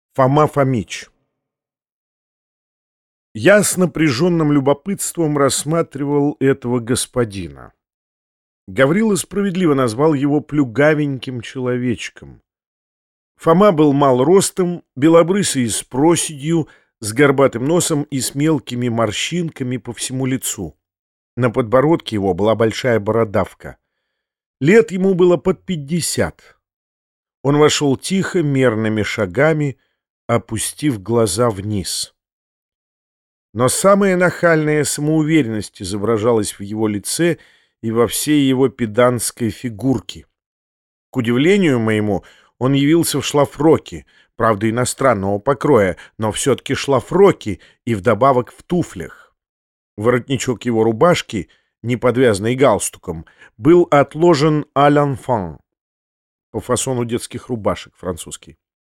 Фома Фомич. Я с напряженным любопытством рассматривал этого господина. Гаврила справедливо назвал его плюгавеньким человечком. Фома был мал ростом, белобрысый с проседью, с горбатым носом и с мелкими морщинками по всему лицу. На подбородке его была большая бородавка. Лет ему было под 50. Он вошел тихо, мерными шагами, опустив глаза вниз. Но самая нахальная самоуверенность изображалась в его лице и во всей его педантской фигурке. К удивлению моему, он явился в шлафроке, правда иностранного покроя, но все-таки шлафроке и вдобавок в туфлях. Воротничок его рубашки, не подвязанный галстуком, был отложен à l'enfant, по фасону детских рубашек французский.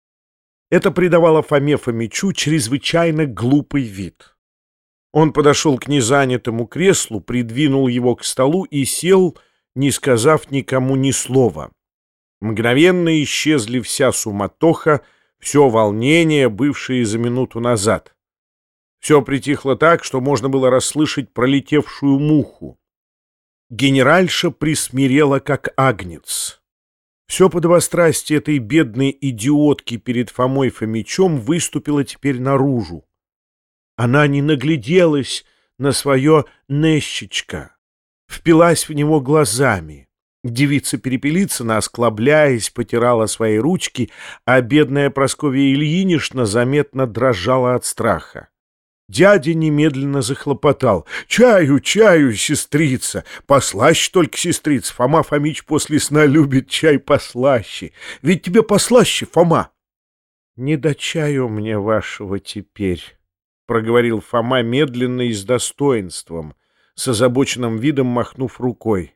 Это придавало Фоме Фомичу чрезвычайно глупый вид. Он подошел к незанятому креслу, придвинул его к столу и сел, не сказав никому ни слова. Мгновенно исчезли вся суматоха, все волнение, бывшее за минуту назад. Все притихло так, что можно было расслышать пролетевшую муху. Генеральша присмирела, как агнец. Все подобострастие этой бедной идиотки перед Фомой Фомичом выступило теперь наружу. Она не нагляделась на свое нещечко, впилась в него глазами. Девица Перепелицына, осклабляясь, потирала свои ручки, а бедная Прасковья Ильинична заметно дрожала от страха. Дядя немедленно захлопотал. «Чаю, чаю, сестрица! Послаще только, сестрица! Фома Фомич после сна любит чай послаще. Ведь тебе послаще, Фома!» «Не до чаю мне вашего теперь», — проговорил Фома медленно и с достоинством, с озабоченным видом махнув рукой.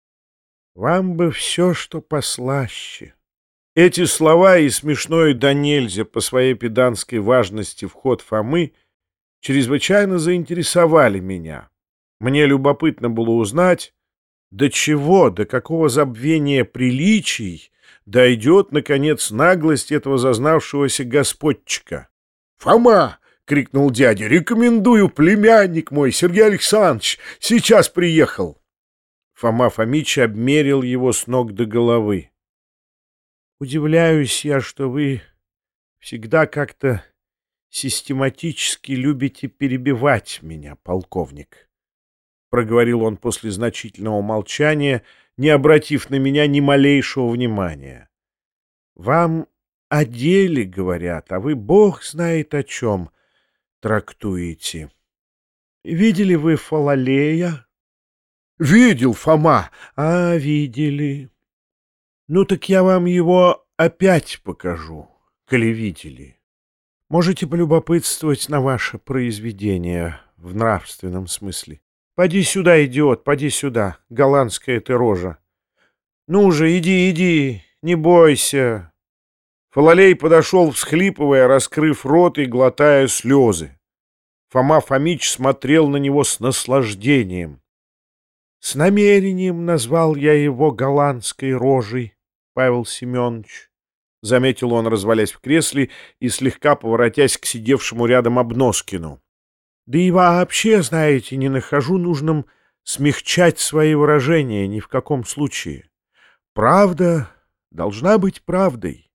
«Вам бы все, что послаще». Эти слова и смешной до нельзя по своей педантской важности вход Фомы чрезвычайно заинтересовали меня. Мне любопытно было узнать, до чего, до какого забвения приличий дойдет, наконец, наглость этого зазнавшегося господчика. «Фома!» — крикнул дядя. «Рекомендую, племянник мой, Сергей Александрович, сейчас приехал!» Фома Фомич обмерил его с ног до головы. «Удивляюсь я, что вы всегда как-то систематически любите перебивать меня, полковник», — проговорил он после значительного молчания, не обратив на меня ни малейшего внимания. «Вам о деле говорят, а вы бог знает о чем трактуете. Видели вы Фалалея?» «Видел, Фома!» «Видели. Ну так я вам его опять покажу, коли видели. Можете полюбопытствовать на ваше произведение в нравственном смысле. Поди сюда, идиот, поди сюда, голландская ты рожа. Ну же, иди, иди, не бойся». Фалалей подошел, всхлипывая, раскрыв рот и глотая слезы. Фома Фомич смотрел на него с наслаждением. «С намерением назвал я его голландской рожей, Павел Семенович», — заметил он, развалясь в кресле и слегка поворотясь к сидевшему рядом Обноскину. «Да и вообще, знаете, не нахожу нужным смягчать свои выражения ни в каком случае. Правда должна быть правдой.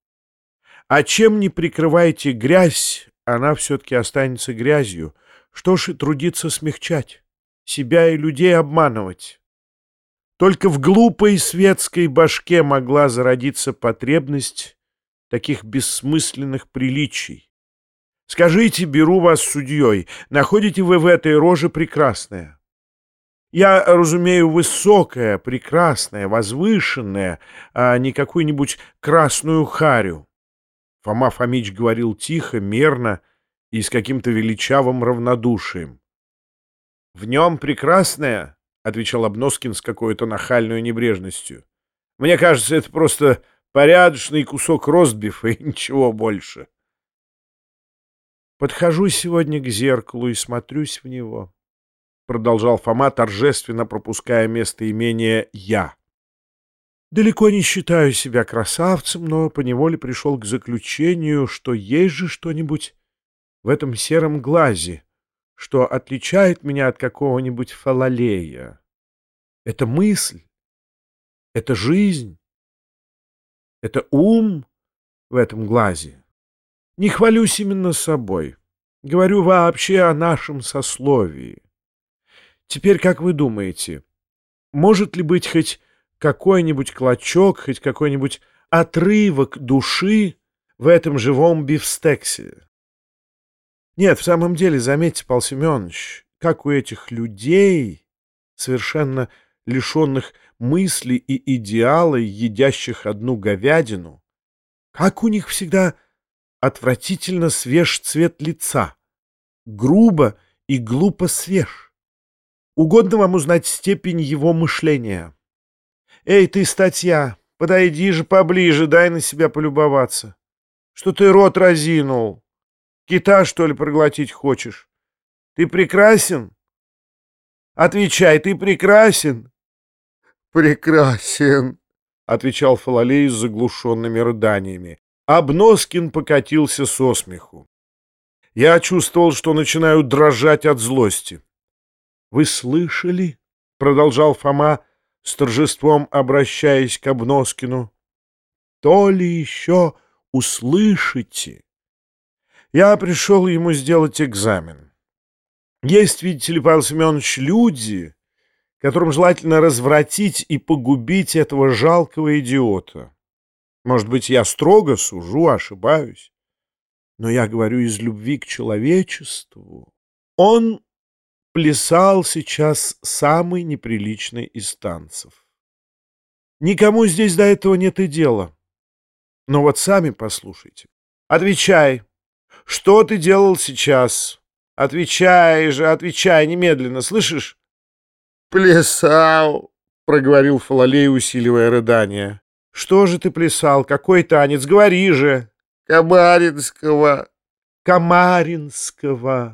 А чем не прикрываете грязь, она все-таки останется грязью. Что ж и трудиться смягчать, себя и людей обманывать». Только в глупой светской башке могла зародиться потребность таких бессмысленных приличий. Скажите, беру вас судьей, находите вы в этой роже прекрасное? Я разумею, высокое, прекрасное, возвышенное, а не какую-нибудь красную харю. Фома Фомич говорил тихо, мерно и с каким-то величавым равнодушием. — В нем прекрасное, — отвечал Обноскин с какой-то нахальной небрежностью. — Мне кажется, это просто порядочный кусок ростбифа и ничего больше. «Подхожу сегодня к зеркалу и смотрюсь в него», — продолжал Фома, торжественно пропуская местоимение «я». Далеко не считаю себя красавцем, но поневоле пришел к заключению, что есть же что-нибудь в этом сером глазе, что отличает меня от какого-нибудь Фалалея. Это мысль, это жизнь, это ум в этом глазе. Не хвалюсь именно собой. Говорю вообще о нашем сословии. Теперь, как вы думаете, может ли быть хоть какой-нибудь клочок, хоть какой-нибудь отрывок души в этом живом бифстексе? Нет, в самом деле, заметьте, Павел Семенович, как у этих людей, совершенно лишенных мысли и идеала, едящих одну говядину, как у них всегда отвратительно свеж цвет лица, грубо и глупо свеж. Угодно вам узнать степень его мышления? Эй, ты, статья, подойди же поближе, дай на себя полюбоваться. Что ты рот разинул? Кита, что ли, проглотить хочешь? Ты прекрасен? Отвечай, ты прекрасен? Прекрасен, отвечал Фалалей с заглушенными рыданиями. Обноскин покатился со смеху. Я чувствовал, что начинаю дрожать от злости. «Вы слышали?» — продолжал Фома, с торжеством обращаясь к Обноскину. «То ли еще услышите?» Я пришел ему сделать экзамен. Есть, видите ли, Павел Семенович, люди, которым желательно развратить и погубить этого жалкого идиота. Может быть, я строго сужу, ошибаюсь, но я говорю из любви к человечеству. Он плясал сейчас самый неприличный из танцев. Никому здесь до этого нет и дела. Но вот сами послушайте. Отвечай, что ты делал сейчас? Отвечай же, отвечай немедленно, слышишь? Плясал, проговорил Фалалей, усиливая рыдание. Что же ты плясал? Какой танец? Говори же. Камаринского. Камаринского.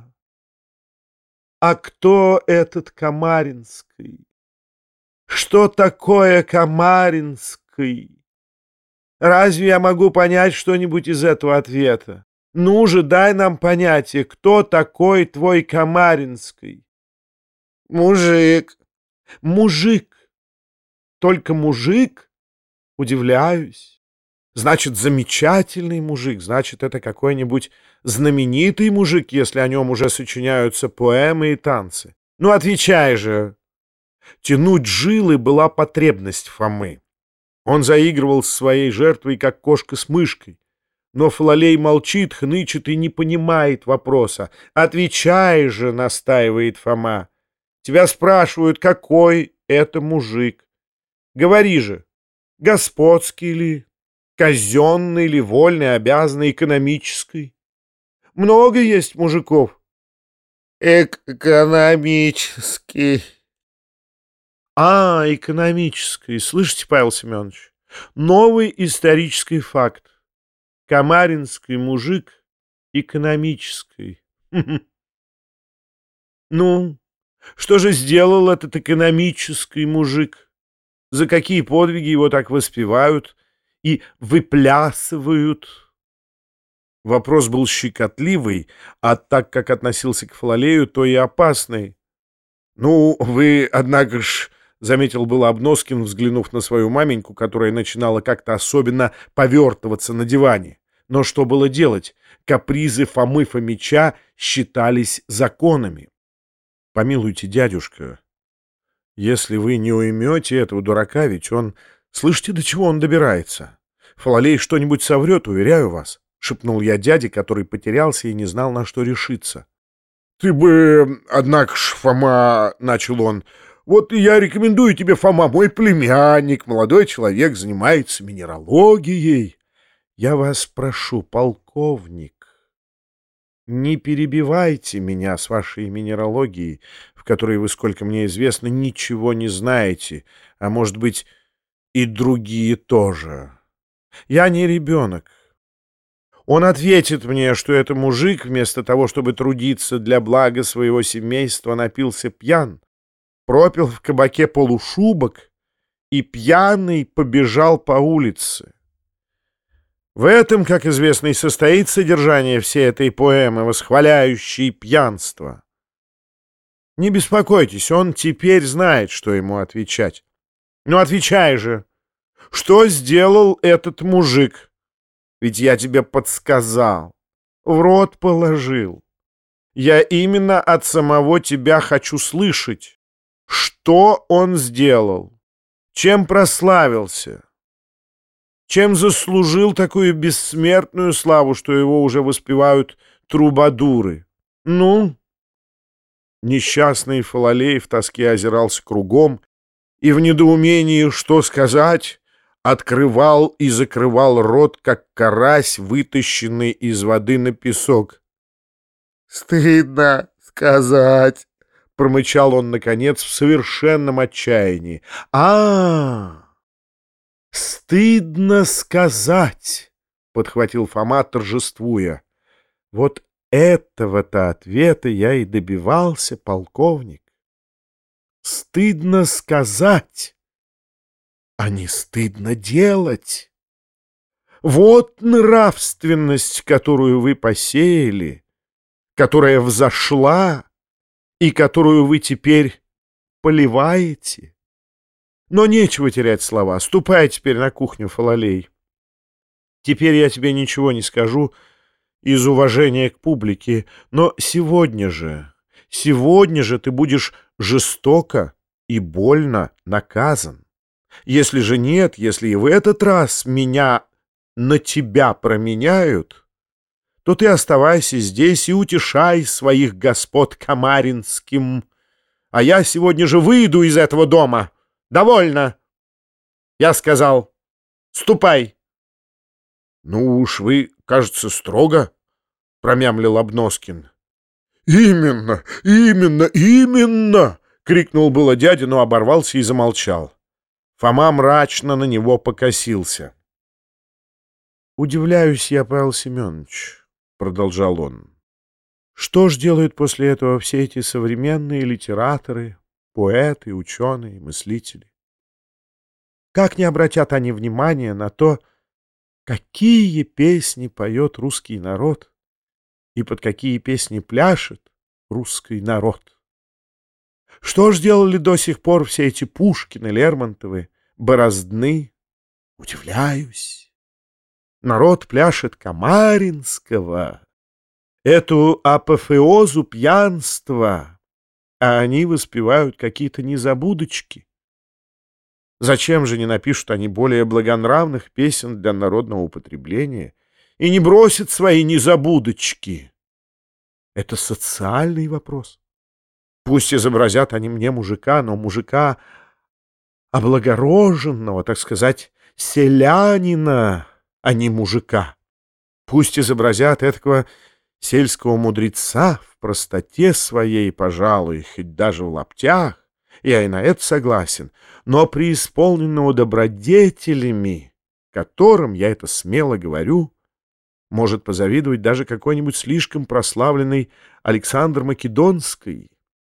А кто этот Камаринский? Что такое Камаринский? Разве я могу понять что-нибудь из этого ответа? Ну же, дай нам понятие, кто такой твой Камаринский? Мужик. Мужик. Только мужик? Удивляюсь. Значит, замечательный мужик, значит, это какой-нибудь знаменитый мужик, если о нем уже сочиняются поэмы и танцы. Ну, отвечай же. Тянуть жилы была потребность Фомы. Он заигрывал с своей жертвой, как кошка с мышкой. Но Фалалей молчит, хнычет и не понимает вопроса. «Отвечай же», — настаивает Фома. «Тебя спрашивают, какой это мужик. Говори же, господский ли, казенный ли, вольный, обязанный, экономический? Много есть мужиков». «Экономический». Экономический. Слышите, Павел Семенович? Новый исторический факт. Камаринский мужик экономический. Ну, что же сделал этот экономический мужик? За какие подвиги его так воспевают и выплясывают? Вопрос был щекотливый, а так как относился к Фалалею, то и опасный. Ну, вы, однако ж, — заметил было Обноскин, взглянув на свою маменьку, которая начинала как-то особенно повертываться на диване. Но что было делать? Капризы Фомы Фомича считались законами. Помилуйте, дядюшка, если вы не уймете этого дурака, ведь он... Слышите, до чего он добирается? Фалалей что-нибудь соврет, уверяю вас, — шепнул я дяде, который потерялся и не знал, на что решиться. — Ты бы, однако ж, Фома, — начал он, — вот я рекомендую тебе, Фома, мой племянник, молодой человек, занимается минералогией. Я вас прошу, полковник, не перебивайте меня с вашей минералогией, в которой вы, сколько мне известно, ничего не знаете, а, может быть, и другие тоже. Я не ребенок. Он ответит мне, что это мужик, вместо того, чтобы трудиться для блага своего семейства, напился пьян, пропил в кабаке полушубок и пьяный побежал по улице. В этом, как известно, и состоит содержание всей этой поэмы, восхваляющей пьянство. Не беспокойтесь, он теперь знает, что ему отвечать. Ну, отвечай же, что сделал этот мужик? Ведь я тебе подсказал, в рот положил. Я именно от самого тебя хочу слышать, что он сделал, чем прославился, чем заслужил такую бессмертную славу, что его уже воспевают трубадуры. Ну? Несчастный Фалалей в тоске озирался кругом и в недоумении, что сказать, открывал и закрывал рот, как карась, вытащенный из воды на песок. «Стыдно сказать», — промычал он, наконец, в совершенном отчаянии. Стыдно сказать», — подхватил Фома, торжествуя. «Вот этого-то ответа я и добивался, полковник. Стыдно сказать, а не стыдно делать. Вот нравственность, которую вы посеяли, которая взошла и которую вы теперь поливаете. Но нечего терять слова. Ступай теперь на кухню, Фалалей. Теперь я тебе ничего не скажу из уважения к публике, но сегодня же ты будешь жестоко и больно наказан. Если же нет, если и в этот раз меня на тебя променяют, то ты оставайся здесь и утешай своих господ Камаринским, а я сегодня же выйду из этого дома. Довольно. Я сказал, ступай. Ну уж вы, кажется, строго, промямлил Обноскин. Именно, крикнул было дядя, но оборвался и замолчал. Фома мрачно на него покосился. «Удивляюсь я, Павел Семенович», — продолжал он. «Что ж делают после этого все эти современные литераторы, поэты, ученые, мыслители? Как не обратят они внимания на то, какие песни поет русский народ и под какие песни пляшет русский народ? Что ж делали до сих пор все эти Пушкины, Лермонтовы, Бороздны? Удивляюсь. Народ пляшет Камаринского, эту апофеозу пьянства, а они воспевают какие-то незабудочки. Зачем же не напишут они более благонравных песен для народного употребления и не бросят свои незабудочки? Это социальный вопрос. Пусть изобразят они мне мужика, но мужика облагороженного, так сказать, селянина, а не мужика. Пусть изобразят этакого сельского мудреца в простоте своей, пожалуй, хоть даже в лаптях, я и на это согласен, но преисполненного добродетелями, которым, я это смело говорю, может позавидовать даже какой-нибудь слишком прославленный Александр Македонский.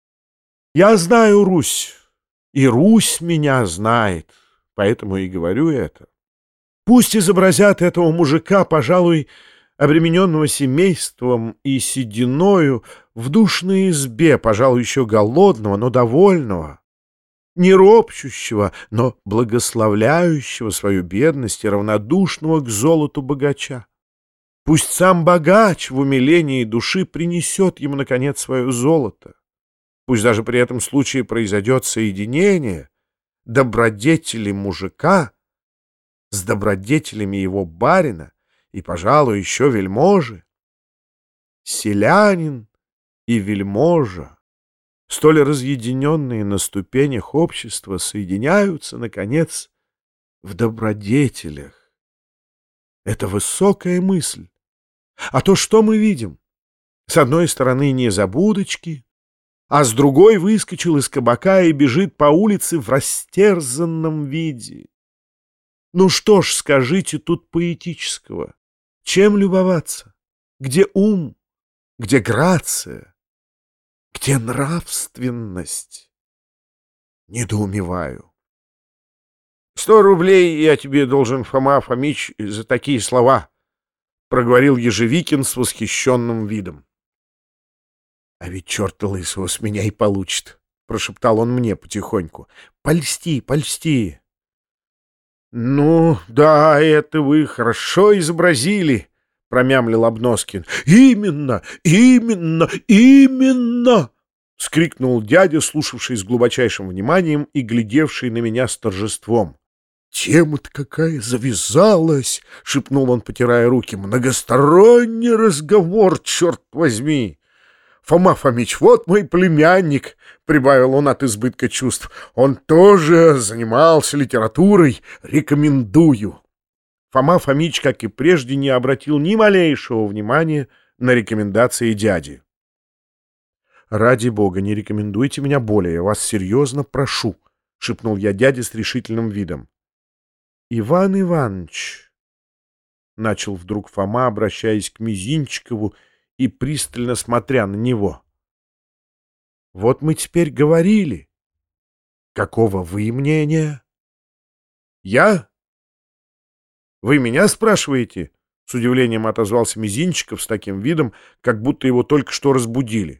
Я знаю Русь, и Русь меня знает, поэтому и говорю это. Пусть изобразят этого мужика, пожалуй, обремененного семейством и сединою, в душной избе, пожалуй, еще голодного, но довольного, не ропщущего, но благословляющего свою бедность и равнодушного к золоту богача. Пусть сам богач в умилении души принесет ему, наконец, свое золото. Пусть даже при этом случае произойдет соединение добродетели мужика с добродетелями его барина и, пожалуй, еще вельможи. Селянин и вельможа, столь разъединенные на ступенях общества, соединяются, наконец, в добродетелях. Это высокая мысль. А то что мы видим? С одной стороны незабудочки, а с другой выскочил из кабака и бежит по улице в растерзанном виде. Ну что ж, скажите тут поэтического? Чем любоваться? Где ум? Где грация? Где нравственность? Недоумеваю. 100 рублей я тебе должен, Фома Фомич, за такие слова, — проговорил Ежевикин с восхищенным видом. — А ведь черта лысого с меня и получит, — прошептал он мне потихоньку. — Польсти, польсти. — Ну, да, это вы хорошо изобразили, — промямлил Обноскин. — Именно, именно, именно! — вскрикнул дядя, слушавший с глубочайшим вниманием и глядевший на меня с торжеством. — Тема-то какая завязалась! — шепнул он, потирая руки. — Многосторонний разговор, черт возьми! Фома Фомич, вот мой племянник, — прибавил он от избытка чувств. Он тоже занимался литературой. Рекомендую. Фома Фомич, как и прежде, не обратил ни малейшего внимания на рекомендации дяди. — Ради бога, не рекомендуйте меня более, я вас серьезно прошу, — шепнул я дяде с решительным видом. — Иван Иванович, — начал вдруг Фома, обращаясь к Мизинчикову и пристально смотря на него. — Вот мы теперь говорили. Какого вы мнения? — Я? Вы меня спрашиваете? — с удивлением отозвался Мизинчиков с таким видом, как будто его только что разбудили.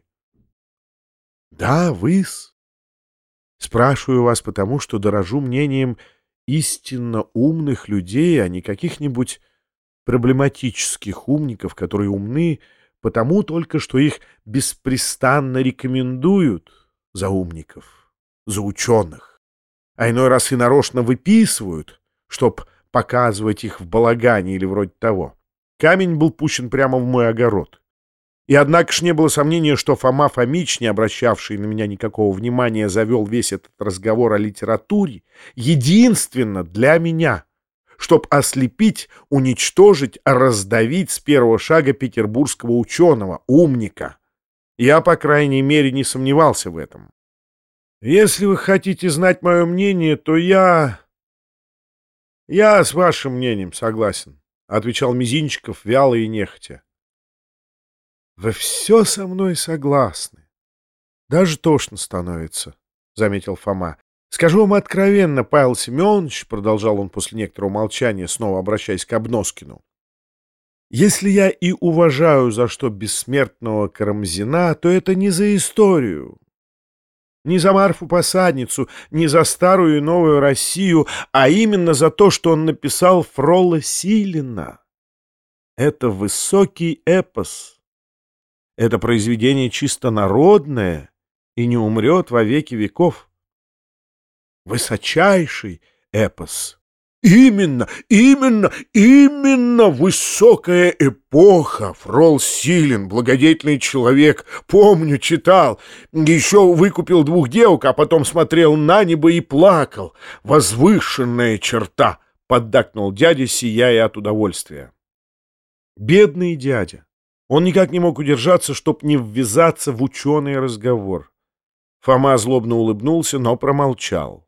— Да, вы-с. Спрашиваю вас потому, что дорожу мнением истинно умных людей, а не каких-нибудь проблематических умников, которые умны потому только, что их беспрестанно рекомендуют за умников, за ученых, а иной раз и нарочно выписывают, чтоб показывать их в балагане или вроде того. Камень был пущен прямо в мой огород. И однако ж не было сомнения, что Фома Фомич, не обращавший на меня никакого внимания, завел весь этот разговор о литературе единственно для меня, чтоб ослепить, уничтожить, раздавить с первого шага петербургского ученого, умника. Я, по крайней мере, не сомневался в этом. Если вы хотите знать мое мнение, то я с вашим мнением согласен, — отвечал Мизинчиков вяло и нехотя. — Вы все со мной согласны. Даже тошно становится, — заметил Фома. — Скажу вам откровенно, Павел Семенович, — продолжал он после некоторого молчания, снова обращаясь к Обноскину, — если я и уважаю за что бессмертного Карамзина, то это не за историю, не за Марфу-Посадницу, не за старую и новую Россию, а именно за то, что он написал Фрола Силина. Это высокий эпос. Это произведение чисто народное и не умрет во веки веков. Высочайший эпос. Именно, именно, именно высокая эпоха. Фрол Силин, благодетельный человек, помню, читал. Еще выкупил 2 девок, а потом смотрел на небо и плакал. Возвышенная черта, поддакнул дядя, сияя от удовольствия. Бедный дядя. Он никак не мог удержаться, чтоб не ввязаться в ученый разговор. Фома злобно улыбнулся, но промолчал.